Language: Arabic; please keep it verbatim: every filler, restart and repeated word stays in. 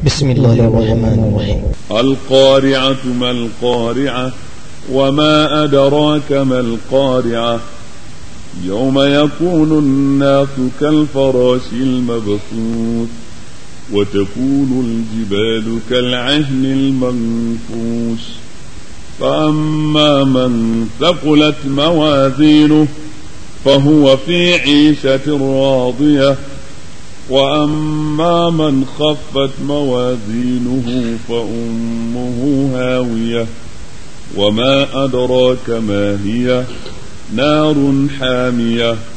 بسم الله الرحمن الرحيم. القارعة ما القارعة وما أدراك ما القارعة يوم يكون الناس كالفراش المبثوث وتكون الجبال كالعهن المنفوش فأما من ثقلت موازينه فهو في عيشة راضية وأما من خفت موازينه فأمه هاوية وما أدراك ما هي نار حامية